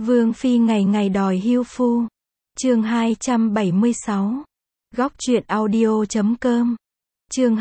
Vương phi ngày ngày đòi hưu phu. Chương 276. Góc truyện audio.com. Chương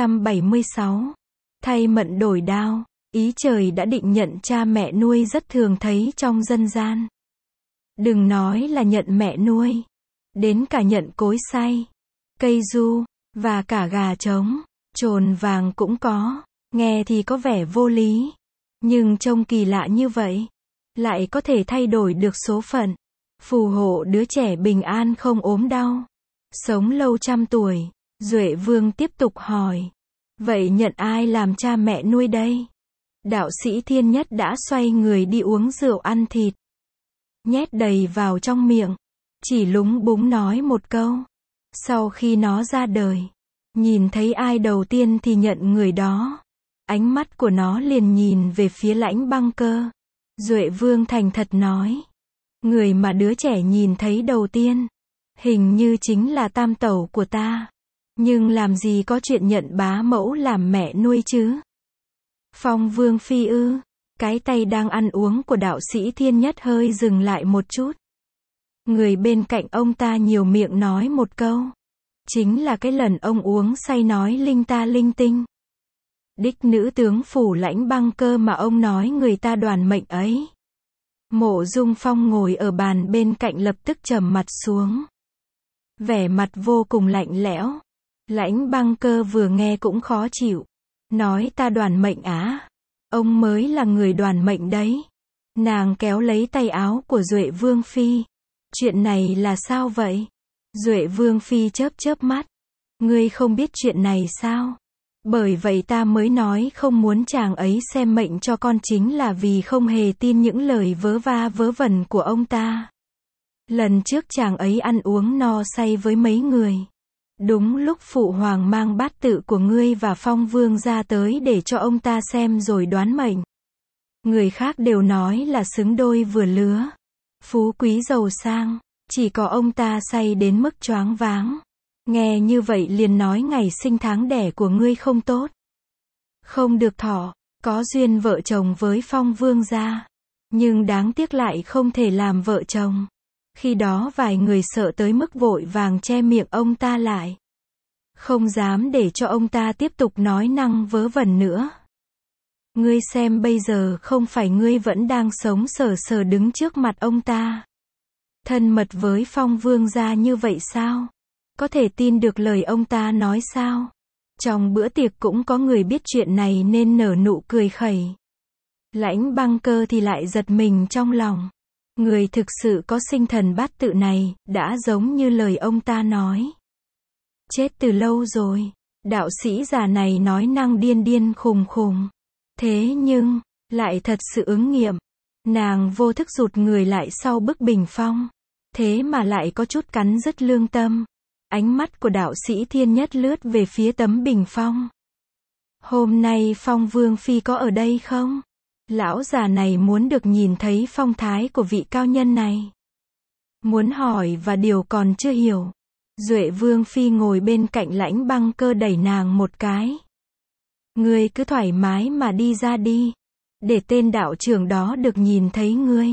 276. Thay mận đổi đao. Ý trời đã định nhận cha mẹ nuôi rất thường thấy trong dân gian. Đừng nói là nhận mẹ nuôi, đến cả nhận cối xay, cây du, và cả gà trống, trồn vàng cũng có. Nghe thì có vẻ vô lý, nhưng trông kỳ lạ như vậy, lại có thể thay đổi được số phận, phù hộ đứa trẻ bình an không ốm đau, sống lâu trăm tuổi. Duệ Vương tiếp tục hỏi, vậy nhận ai làm cha mẹ nuôi đây? Đạo sĩ Thiên Nhất đã xoay người đi uống rượu ăn thịt, nhét đầy vào trong miệng, chỉ lúng búng nói một câu. Sau khi nó ra đời, nhìn thấy ai đầu tiên thì nhận người đó. Ánh mắt của nó liền nhìn về phía Lãnh Băng Cơ. Duệ Vương thành thật nói, người mà đứa trẻ nhìn thấy đầu tiên, hình như chính là tam tẩu của ta. Nhưng làm gì có chuyện nhận bá mẫu làm mẹ nuôi chứ? Phong Vương phi ư? Cái tay đang ăn uống của đạo sĩ Thiên Nhất hơi dừng lại một chút. Người bên cạnh ông ta nhiều miệng nói một câu. Chính là cái lần ông uống say nói linh ta linh tinh. Đích nữ tướng phủ Lãnh Băng Cơ mà ông nói người ta đoản mệnh ấy. Mộ Dung Phong ngồi ở bàn bên cạnh lập tức trầm mặt xuống, vẻ mặt vô cùng lạnh lẽo. Lãnh Băng Cơ vừa nghe cũng khó chịu, nói ta đoản mệnh á? Ông mới là người đoản mệnh đấy. Nàng kéo lấy tay áo của Duệ Vương phi. Chuyện này là sao vậy? Duệ Vương phi chớp chớp mắt. Ngươi không biết chuyện này sao? Bởi vậy ta mới nói không muốn chàng ấy xem mệnh cho con, chính là vì không hề tin những lời vớ va vớ vẩn của ông ta. Lần trước chàng ấy ăn uống no say với mấy người. Đúng lúc phụ hoàng mang bát tự của ngươi và Phong Vương ra tới để cho ông ta xem rồi đoán mệnh. Người khác đều nói là xứng đôi vừa lứa, phú quý giàu sang, chỉ có ông ta say đến mức choáng váng. Nghe như vậy liền nói ngày sinh tháng đẻ của ngươi không tốt, không được thọ, có duyên vợ chồng với Phong Vương gia, nhưng đáng tiếc lại không thể làm vợ chồng. Khi đó vài người sợ tới mức vội vàng che miệng ông ta lại, không dám để cho ông ta tiếp tục nói năng vớ vẩn nữa. Ngươi xem bây giờ không phải ngươi vẫn đang sống sờ sờ đứng trước mặt ông ta, thân mật với Phong Vương gia như vậy sao? Có thể tin được lời ông ta nói sao? Trong bữa tiệc cũng có người biết chuyện này nên nở nụ cười khẩy. Lãnh Băng Cơ thì lại giật mình trong lòng. Người thực sự có sinh thần bát tự này, đã giống như lời ông ta nói. Chết từ lâu rồi. Đạo sĩ già này nói năng điên điên khùng khùng. Thế nhưng, lại thật sự ứng nghiệm. Nàng vô thức rụt người lại sau bức bình phong. Thế mà lại có chút cắn rứt lương tâm. Ánh mắt của đạo sĩ Thiên Nhất lướt về phía tấm bình phong. Hôm nay Phong Vương phi có ở đây không? Lão già này muốn được nhìn thấy phong thái của vị cao nhân này. Muốn hỏi và điều còn chưa hiểu. Duệ Vương phi ngồi bên cạnh Lãnh Băng Cơ đẩy nàng một cái. Ngươi cứ thoải mái mà đi ra đi, để tên đạo trưởng đó được nhìn thấy ngươi.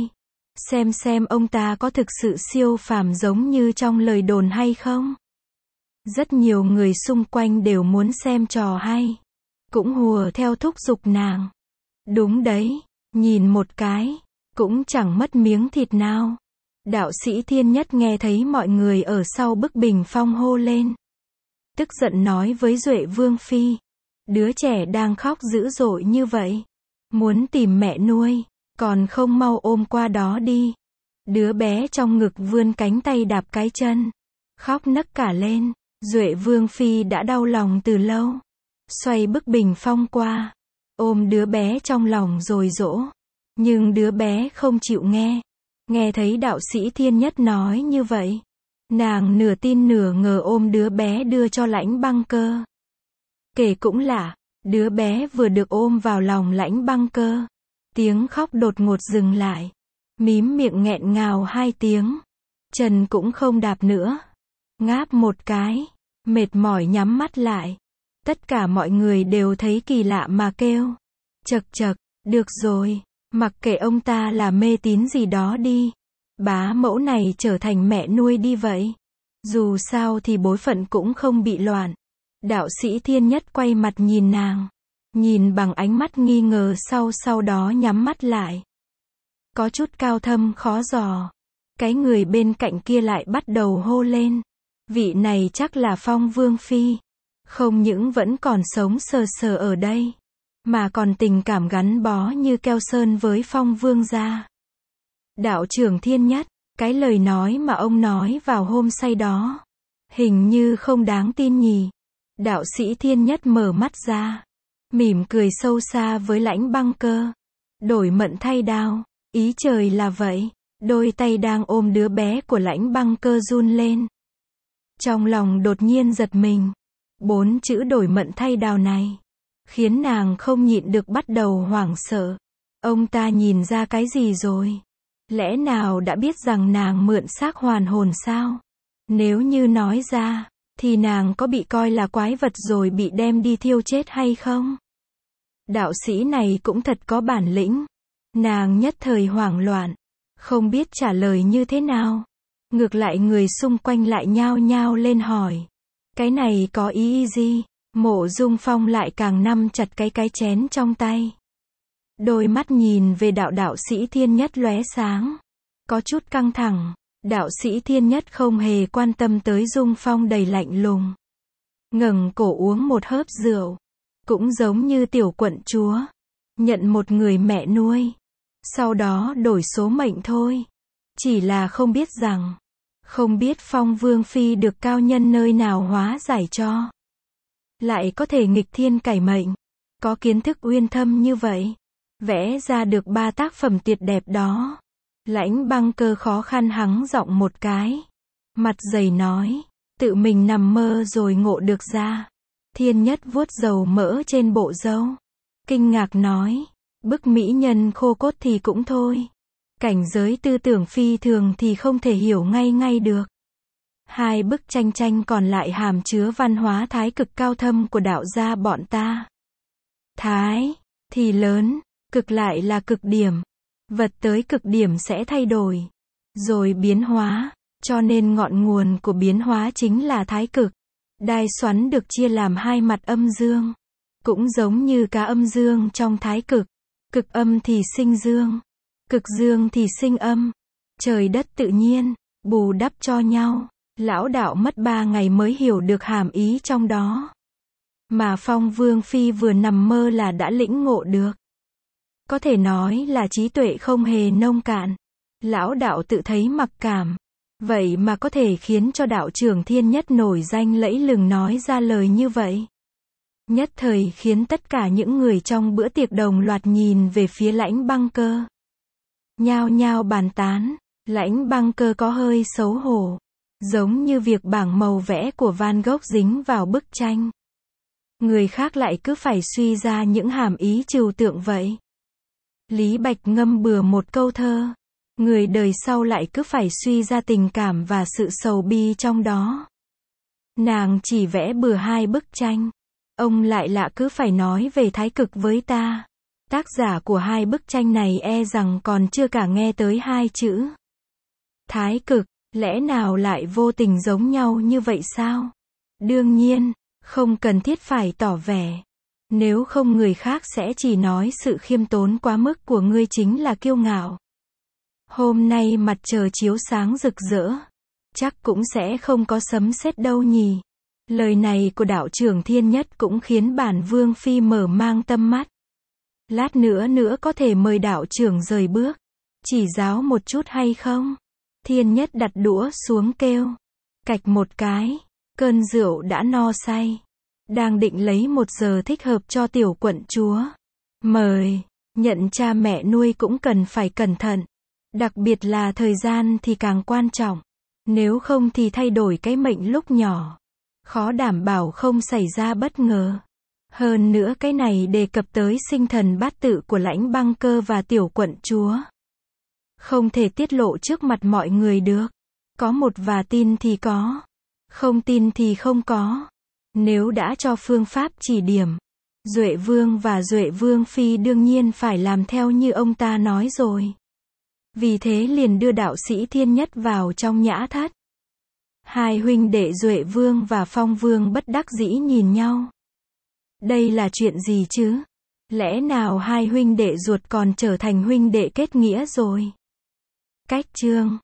Xem ông ta có thực sự siêu phàm giống như trong lời đồn hay không? Rất nhiều người xung quanh đều muốn xem trò hay, cũng hùa theo thúc giục nàng. Đúng đấy, nhìn một cái, cũng chẳng mất miếng thịt nào. Đạo sĩ Thiên Nhất nghe thấy mọi người ở sau bức bình phong hô lên, tức giận nói với Duệ Vương phi, đứa trẻ đang khóc dữ dội như vậy, muốn tìm mẹ nuôi, còn không mau ôm qua đó đi. Đứa bé trong ngực vươn cánh tay đạp cái chân, khóc nấc cả lên. Duệ Vương phi đã đau lòng từ lâu, xoay bức bình phong qua, ôm đứa bé trong lòng rồi dỗ. Nhưng đứa bé không chịu nghe. Nghe thấy đạo sĩ Thiên Nhất nói như vậy, nàng nửa tin nửa ngờ ôm đứa bé đưa cho Lãnh Băng Cơ. Kể cũng lạ, đứa bé vừa được ôm vào lòng Lãnh Băng Cơ, tiếng khóc đột ngột dừng lại, mím miệng nghẹn ngào 2 tiếng, chân cũng không đạp nữa, ngáp một cái, mệt mỏi nhắm mắt lại. Tất cả mọi người đều thấy kỳ lạ mà kêu, chậc chậc, được rồi, Mặc kệ ông ta là mê tín gì đó đi. Bá mẫu này trở thành mẹ nuôi đi vậy. Dù sao thì bối phận cũng không bị loạn. Đạo sĩ Thiên Nhất quay mặt nhìn nàng. Nhìn bằng ánh mắt nghi ngờ sau đó nhắm mắt lại. Có chút cao thâm khó dò. Cái người bên cạnh kia lại bắt đầu hô lên. Vị này chắc là Phong Vương Phi. Không những vẫn còn sống sờ sờ ở đây, mà còn tình cảm gắn bó như keo sơn với Phong Vương gia. Đạo trưởng Thiên Nhất, cái lời nói mà ông nói vào hôm say đó, hình như không đáng tin nhỉ. Đạo sĩ Thiên Nhất mở mắt ra, mỉm cười sâu xa với Lãnh Băng Cơ. Đổi mận thay đao, ý trời là vậy. Đôi tay đang ôm đứa bé của Lãnh Băng Cơ run lên. Trong lòng đột nhiên giật mình. 4 chữ đổi mận thay đao này khiến nàng không nhịn được bắt đầu hoảng sợ. Ông ta nhìn ra cái gì rồi? Lẽ nào đã biết rằng nàng mượn xác hoàn hồn sao? Nếu như nói ra, thì nàng có bị coi là quái vật rồi bị đem đi thiêu chết hay không? Đạo sĩ này cũng thật có bản lĩnh. Nàng nhất thời hoảng loạn, không biết trả lời như thế nào. Ngược lại người xung quanh lại nhao nhao lên hỏi. Cái này có ý gì? Mộ Dung Phong lại càng nắm chặt cái chén trong tay. Đôi mắt nhìn về đạo sĩ Thiên Nhất lóe sáng. Có chút căng thẳng. Đạo sĩ Thiên Nhất không hề quan tâm tới Dung Phong đầy lạnh lùng. Ngẩng cổ uống một hớp rượu. Cũng giống như tiểu quận chúa. Nhận một người mẹ nuôi. Sau đó đổi số mệnh thôi. Chỉ là không biết rằng. Không biết Phong Vương Phi được cao nhân nơi nào hóa giải cho. Lại có thể nghịch thiên cải mệnh. Có kiến thức uyên thâm như vậy. Vẽ ra được 3 tác phẩm tuyệt đẹp đó. Lãnh Băng Cơ khó khăn hắng giọng một cái. Mặt dày nói. Tự mình nằm mơ rồi ngộ được ra. Thiên Nhất vuốt dầu mỡ trên bộ râu. Kinh ngạc nói. Bức mỹ nhân khô cốt thì cũng thôi. Cảnh giới tư tưởng phi thường thì không thể hiểu ngay được. 2 bức tranh còn lại hàm chứa văn hóa thái cực cao thâm của đạo gia bọn ta. Thái thì lớn, cực lại là cực điểm. Vật tới cực điểm sẽ thay đổi, rồi biến hóa, cho nên ngọn nguồn của biến hóa chính là thái cực. Đai xoắn được chia làm 2 mặt âm dương. Cũng giống như cá âm dương trong thái cực. Cực âm thì sinh dương. Cực dương thì sinh âm. Trời đất tự nhiên, bù đắp cho nhau. Lão đạo mất 3 ngày mới hiểu được hàm ý trong đó. Mà Phong Vương Phi vừa nằm mơ là đã lĩnh ngộ được. Có thể nói là trí tuệ không hề nông cạn. Lão đạo tự thấy mặc cảm. Vậy mà có thể khiến cho đạo trưởng Thiên Nhất nổi danh lẫy lừng nói ra lời như vậy. Nhất thời khiến tất cả những người trong bữa tiệc đồng loạt nhìn về phía Lãnh Băng Cơ. Nhao nhao bàn tán. Lãnh Băng Cơ có hơi xấu hổ. Giống như việc bảng màu vẽ của Van Gogh dính vào bức tranh. Người khác lại cứ phải suy ra những hàm ý trừu tượng vậy. Lý Bạch ngâm bừa một câu thơ. Người đời sau lại cứ phải suy ra tình cảm và sự sầu bi trong đó. Nàng chỉ vẽ bừa 2 bức tranh. Ông lại lạ cứ phải nói về thái cực với ta. Tác giả của 2 bức tranh này e rằng còn chưa cả nghe tới 2 chữ. Thái cực, lẽ nào lại vô tình giống nhau như vậy sao? Đương nhiên, không cần thiết phải tỏ vẻ. Nếu không người khác sẽ chỉ nói sự khiêm tốn quá mức của ngươi chính là kiêu ngạo. Hôm nay mặt trời chiếu sáng rực rỡ. Chắc cũng sẽ không có sấm sét đâu nhỉ. Lời này của đạo trưởng Thiên Nhất cũng khiến bản Vương Phi mở mang tâm mắt. Lát nữa có thể mời đạo trưởng rời bước. Chỉ giáo một chút hay không? Thiên Nhất đặt đũa xuống kêu. Cạch một cái. Cơn rượu đã no say. Đang định lấy 1 giờ thích hợp cho tiểu quận chúa. Mời. Nhận cha mẹ nuôi cũng cần phải cẩn thận. Đặc biệt là thời gian thì càng quan trọng. Nếu không thì thay đổi cái mệnh lúc nhỏ. Khó đảm bảo không xảy ra bất ngờ. Hơn nữa cái này đề cập tới sinh thần bát tự của Lãnh Băng Cơ và tiểu quận chúa. Không thể tiết lộ trước mặt mọi người được. Có một và tin thì có. Không tin thì không có. Nếu đã cho phương pháp chỉ điểm. Duệ Vương và Duệ Vương Phi đương nhiên phải làm theo như ông ta nói rồi. Vì thế liền đưa đạo sĩ Thiên Nhất vào trong nhã thất. Hai huynh đệ Duệ Vương và Phong Vương bất đắc dĩ nhìn nhau. Đây là chuyện gì chứ? Lẽ nào hai huynh đệ ruột còn trở thành huynh đệ kết nghĩa rồi? Cách chương